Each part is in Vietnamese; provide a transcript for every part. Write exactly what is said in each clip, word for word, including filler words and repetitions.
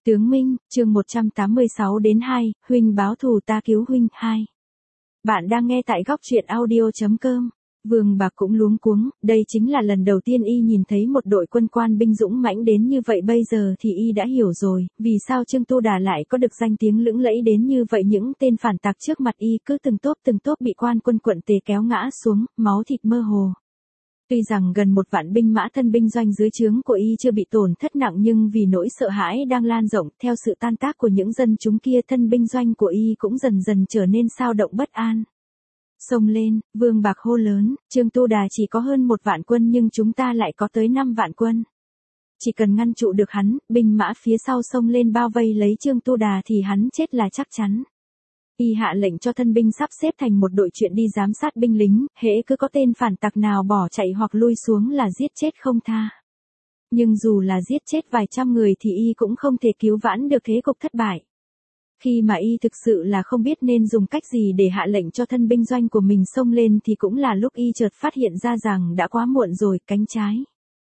Tướng Minh, chương một trăm tám mươi sáu đến hai, huynh báo thù ta cứu huynh, hai. Bạn đang nghe tại góc truyện audio chấm com. Vương Bạc cũng luống cuống, đây chính là lần đầu tiên y nhìn thấy một đội quân quan binh dũng mãnh đến như vậy, bây giờ thì y đã hiểu rồi, vì sao Trương Tu Đà lại có được danh tiếng lững lẫy đến như vậy. Những tên phản tặc trước mặt y cứ từng tốp từng tốp bị quan quân quận Tề kéo ngã xuống, máu thịt mơ hồ. Tuy rằng gần một vạn binh mã thân binh doanh dưới trướng của y chưa bị tổn thất nặng, nhưng vì nỗi sợ hãi đang lan rộng theo sự tan tác của những dân chúng kia, thân binh doanh của y cũng dần dần trở nên xao động bất an. Xông lên, Vương Bạc hô lớn, Trương Tu Đà chỉ có hơn một vạn quân nhưng chúng ta lại có tới năm vạn quân. Chỉ cần ngăn trụ được hắn, binh mã phía sau xông lên bao vây lấy Trương Tu Đà thì hắn chết là chắc chắn. Y hạ lệnh cho thân binh sắp xếp thành một đội chuyện đi giám sát binh lính, hễ cứ có tên phản tặc nào bỏ chạy hoặc lui xuống là giết chết không tha. Nhưng dù là giết chết vài trăm người thì y cũng không thể cứu vãn được thế cục thất bại. Khi mà y thực sự là không biết nên dùng cách gì để hạ lệnh cho thân binh doanh của mình xông lên thì cũng là lúc y chợt phát hiện ra rằng đã quá muộn rồi, cánh trái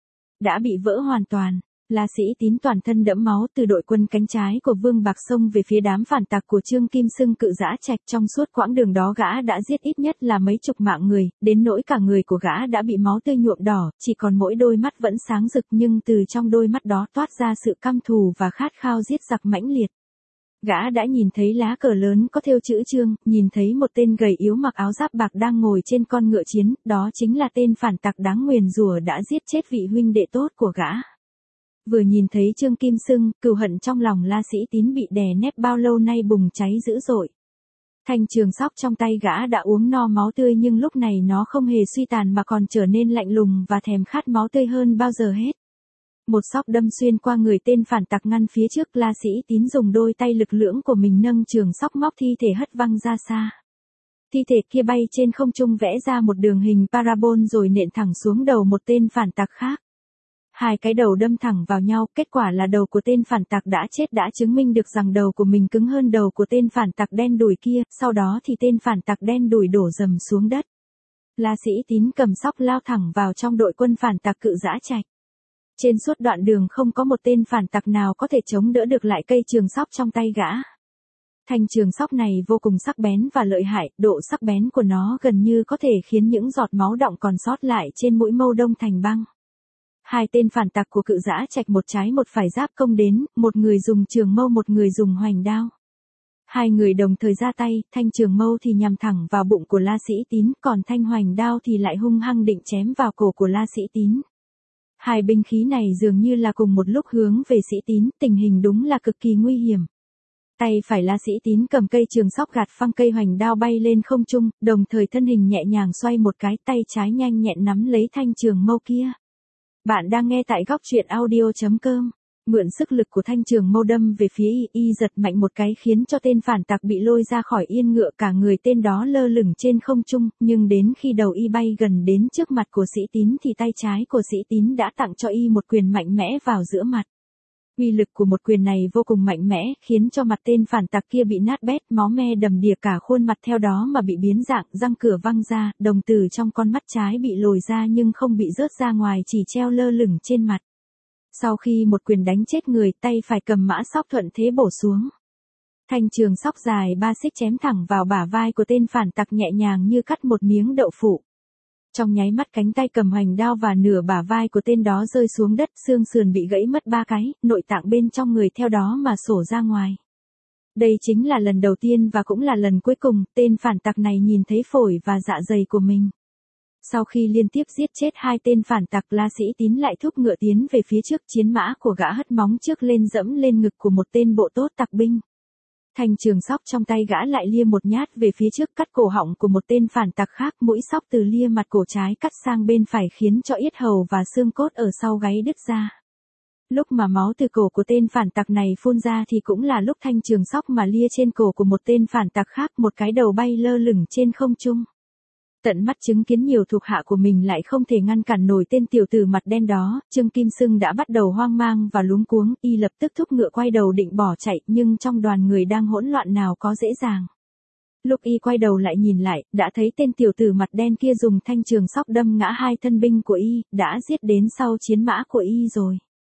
đã bị vỡ hoàn toàn. La Sĩ Tín toàn thân đẫm máu từ đội quân cánh trái của Vương Bạc xông về phía đám phản tặc của Trương Kim Xưng Cự Dã Trạch. Trong suốt quãng đường đó gã đã giết ít nhất là mấy chục mạng người, đến nỗi cả người của gã đã bị máu tươi nhuộm đỏ, chỉ còn mỗi đôi mắt vẫn sáng rực, nhưng từ trong đôi mắt đó toát ra sự căm thù và khát khao giết giặc mãnh liệt. Gã đã nhìn thấy lá cờ lớn có thêu chữ Trương, nhìn thấy một tên gầy yếu mặc áo giáp bạc đang ngồi trên con ngựa chiến, đó chính là tên phản tặc đáng nguyền rủa đã giết chết vị huynh đệ tốt của gã. Vừa nhìn thấy Trương Kim Xưng, cừu hận trong lòng La Sĩ Tín bị đè nép bao lâu nay bùng cháy dữ dội. Thanh trường sóc trong tay gã đã uống no máu tươi, nhưng lúc này nó không hề suy tàn mà còn trở nên lạnh lùng và thèm khát máu tươi hơn bao giờ hết. Một sóc đâm xuyên qua người tên phản tặc ngăn phía trước, La Sĩ Tín dùng đôi tay lực lưỡng của mình nâng trường sóc móc thi thể hất văng ra xa. Thi thể kia bay trên không trung vẽ ra một đường hình parabol rồi nện thẳng xuống đầu một tên phản tặc khác. Hai cái đầu đâm thẳng vào nhau, kết quả là đầu của tên phản tặc đã chết đã chứng minh được rằng đầu của mình cứng hơn đầu của tên phản tặc đen đủi kia, sau đó thì tên phản tặc đen đủi đổ rầm xuống đất. La Sĩ Tín cầm sóc lao thẳng vào trong đội quân phản tặc Cự Dã Trạch. Trên suốt đoạn đường không có một tên phản tặc nào có thể chống đỡ được lại cây trường sóc trong tay gã. Thanh trường sóc này vô cùng sắc bén và lợi hại, độ sắc bén của nó gần như có thể khiến những giọt máu đọng còn sót lại trên mũi mâu đông thành băng. Hai tên phản tặc của Cự Dã Trạch một trái một phải giáp công đến, một người dùng trường mâu một người dùng hoành đao. Hai người đồng thời ra tay, thanh trường mâu thì nhằm thẳng vào bụng của La Sĩ Tín, còn thanh hoành đao thì lại hung hăng định chém vào cổ của La Sĩ Tín. Hai binh khí này dường như là cùng một lúc hướng về Sĩ Tín, tình hình đúng là cực kỳ nguy hiểm. Tay phải La Sĩ Tín cầm cây trường sóc gạt phăng cây hoành đao bay lên không trung, đồng thời thân hình nhẹ nhàng xoay một cái, tay trái nhanh nhẹn nắm lấy thanh trường mâu kia. Bạn đang nghe tại góc truyện audio chấm com. Mượn sức lực của thanh trường mâu đâm về phía y, y giật mạnh một cái khiến cho tên phản tặc bị lôi ra khỏi yên ngựa, cả người tên đó lơ lửng trên không trung, nhưng đến khi đầu y bay gần đến trước mặt của Sĩ Tín thì tay trái của Sĩ Tín đã tặng cho y một quyền mạnh mẽ vào giữa mặt. Uy lực của một quyền này vô cùng mạnh mẽ, khiến cho mặt tên phản tặc kia bị nát bét, máu me đầm đìa cả khuôn mặt theo đó mà bị biến dạng, răng cửa văng ra, đồng tử trong con mắt trái bị lồi ra nhưng không bị rớt ra ngoài, chỉ treo lơ lửng trên mặt. Sau khi một quyền đánh chết người, tay phải cầm mã sóc thuận thế bổ xuống. Thanh trường sóc dài ba xích chém thẳng vào bả vai của tên phản tặc nhẹ nhàng như cắt một miếng đậu phụ. Trong nháy mắt cánh tay cầm hoành đao và nửa bả vai của tên đó rơi xuống đất, xương sườn bị gãy mất ba cái, nội tạng bên trong người theo đó mà sổ ra ngoài. Đây chính là lần đầu tiên và cũng là lần cuối cùng tên phản tặc này nhìn thấy phổi và dạ dày của mình. Sau khi liên tiếp giết chết hai tên phản tặc, La Sĩ Tín lại thúc ngựa tiến về phía trước, chiến mã của gã hất móng trước lên dẫm lên ngực của một tên bộ tốt tặc binh. Thanh trường sóc trong tay gã lại lia một nhát về phía trước, cắt cổ họng của một tên phản tặc khác, mũi sóc từ lia mặt cổ trái cắt sang bên phải khiến cho yết hầu và xương cốt ở sau gáy đứt ra. Lúc mà máu từ cổ của tên phản tặc này phun ra thì cũng là lúc thanh trường sóc mà lia trên cổ của một tên phản tặc khác, một cái đầu bay lơ lửng trên không trung. Tận mắt chứng kiến nhiều thuộc hạ của mình lại không thể ngăn cản nổi tên tiểu tử mặt đen đó, Trương Kim Xưng đã bắt đầu hoang mang và luống cuống, y lập tức thúc ngựa quay đầu định bỏ chạy, nhưng trong đoàn người đang hỗn loạn nào có dễ dàng. Lúc y quay đầu lại nhìn lại, đã thấy tên tiểu tử mặt đen kia dùng thanh trường sóc đâm ngã hai thân binh của y, đã giết đến sau chiến mã của y rồi.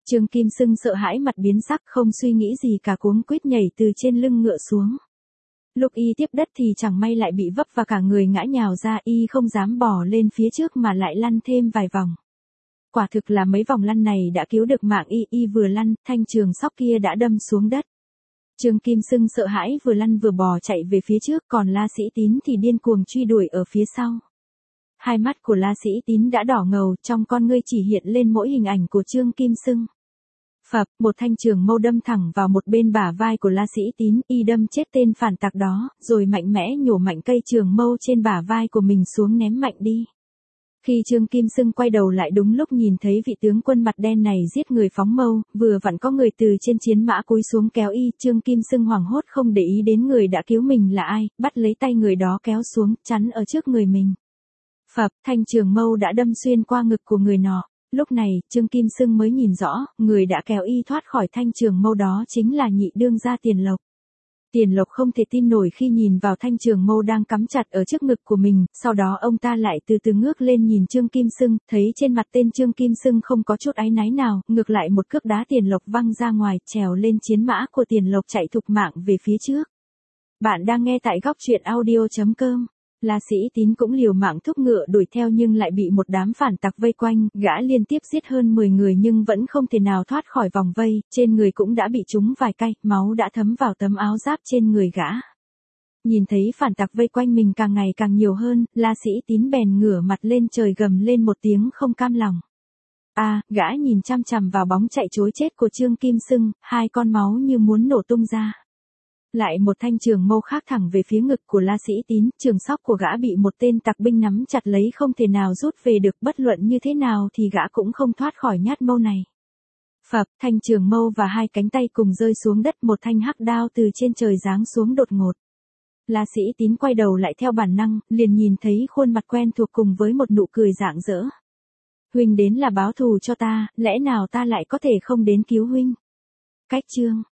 Trương Kim Sưng sợ hãi mặt biến sắc, không suy nghĩ gì cả, cuống quýt nhảy từ trên lưng ngựa xuống. Lúc y tiếp đất thì chẳng may lại bị vấp và cả người ngã nhào ra, y không dám bò lên phía trước mà lại lăn thêm vài vòng. Quả thực là mấy vòng lăn này đã cứu được mạng y, y vừa lăn, thanh trường sóc kia đã đâm xuống đất. Trương Kim Sưng sợ hãi vừa lăn vừa bò chạy về phía trước, còn La Sĩ Tín thì điên cuồng truy đuổi ở phía sau. Hai mắt của La Sĩ Tín đã đỏ ngầu, trong con ngươi chỉ hiện lên mỗi hình ảnh của Trương Kim Sưng. Phập, một thanh trường mâu đâm thẳng vào một bên bả vai của La Sĩ Tín, y đâm chết tên phản tặc đó, rồi mạnh mẽ nhổ mạnh cây trường mâu trên bả vai của mình xuống ném mạnh đi. Khi Trương Kim Sưng quay đầu lại đúng lúc nhìn thấy vị tướng quân mặt đen này giết người phóng mâu, vừa vặn có người từ trên chiến mã cúi xuống kéo y, Trương Kim Sưng hoảng hốt không để ý đến người đã cứu mình là ai, bắt lấy tay người đó kéo xuống, chắn ở trước người mình. Phập, thanh trường mâu đã đâm xuyên qua ngực của người nọ. Lúc này, Trương Kim Sưng mới nhìn rõ, người đã kéo y thoát khỏi thanh trường mâu đó chính là nhị đương gia Tiền Lộc. Tiền Lộc không thể tin nổi khi nhìn vào thanh trường mâu đang cắm chặt ở trước ngực của mình, sau đó ông ta lại từ từ ngước lên nhìn Trương Kim Sưng, thấy trên mặt tên Trương Kim Sưng không có chút áy náy nào, ngược lại một cước đá Tiền Lộc văng ra ngoài, trèo lên chiến mã của Tiền Lộc chạy thục mạng về phía trước. Bạn đang nghe tại góc truyện audio chấm com. La Sĩ Tín cũng liều mạng thúc ngựa đuổi theo nhưng lại bị một đám phản tặc vây quanh, gã liên tiếp giết hơn mười người nhưng vẫn không thể nào thoát khỏi vòng vây, trên người cũng đã bị trúng vài cây, máu đã thấm vào tấm áo giáp trên người gã. Nhìn thấy phản tặc vây quanh mình càng ngày càng nhiều hơn, La Sĩ Tín bèn ngửa mặt lên trời gầm lên một tiếng không cam lòng. A, à, gã nhìn chăm chằm vào bóng chạy trối chết của Trương Kim Sưng, hai con máu như muốn nổ tung ra. Lại một thanh trường mâu khác thẳng về phía ngực của La Sĩ Tín, trường sóc của gã bị một tên tặc binh nắm chặt lấy không thể nào rút về được, bất luận như thế nào thì gã cũng không thoát khỏi nhát mâu này. Phập, thanh trường mâu và hai cánh tay cùng rơi xuống đất, một thanh hắc đao từ trên trời giáng xuống đột ngột. La Sĩ Tín quay đầu lại theo bản năng, liền nhìn thấy khuôn mặt quen thuộc cùng với một nụ cười rạng rỡ. Huynh đến là báo thù cho ta, lẽ nào ta lại có thể không đến cứu huynh? Cách chương